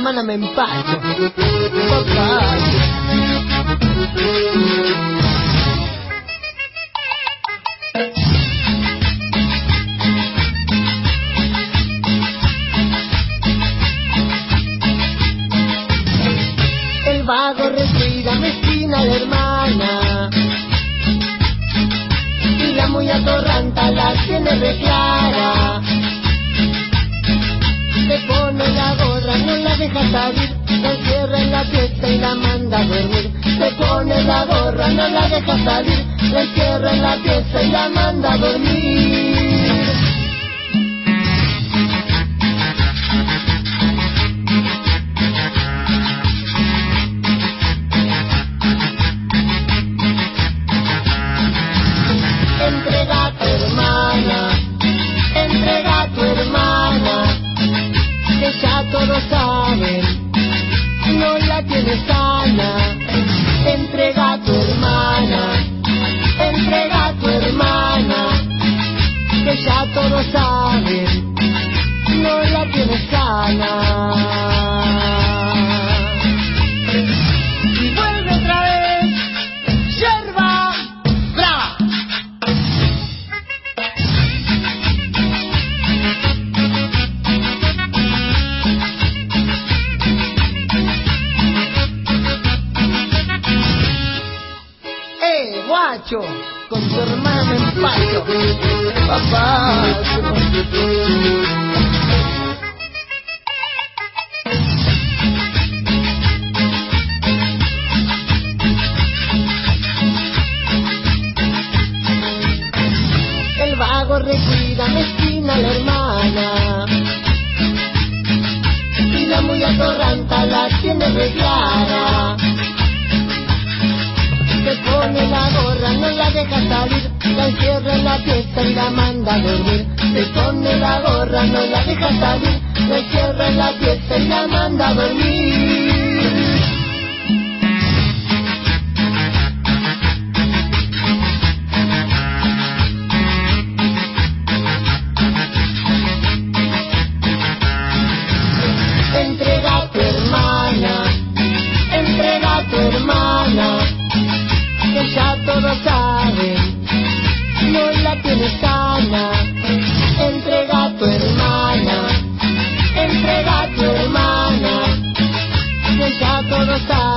hermana me empacho. Papá. El vago recuida, mezquina la hermana, y la muy atorranta la tiene reclara. Se pone la gorra, no la deja salir, la encierra en la pieza y la manda a dormir. Se pone la gorra, no la deja salir, la encierra en la pieza y la manda a dormir. Entrega a tu hermana, entrega a tu hermana, que ya todos saben, no la tienes sana. Entrega a tu hermana, entrega a tu hermana, que ya todos saben, no la tienes sana. Y vuelve otra vez, yerba brava. Guacho, con tu hermana me empacho. Papá. El vago recuida, mezquina la hermana, y la muy atorranta la tiene reclara. Se pone la gorra, no la deja salir, la encierra en la pieza y la manda a dormir. Se pone la gorra, no la deja salir, la encierra en la pieza y la manda a dormir. Entrega a tu hermana, entrega a tu hermana, que ya todos saben, no la tienes sana. Entrega a tu hermana, entrega a tu hermana, que ya todos saben.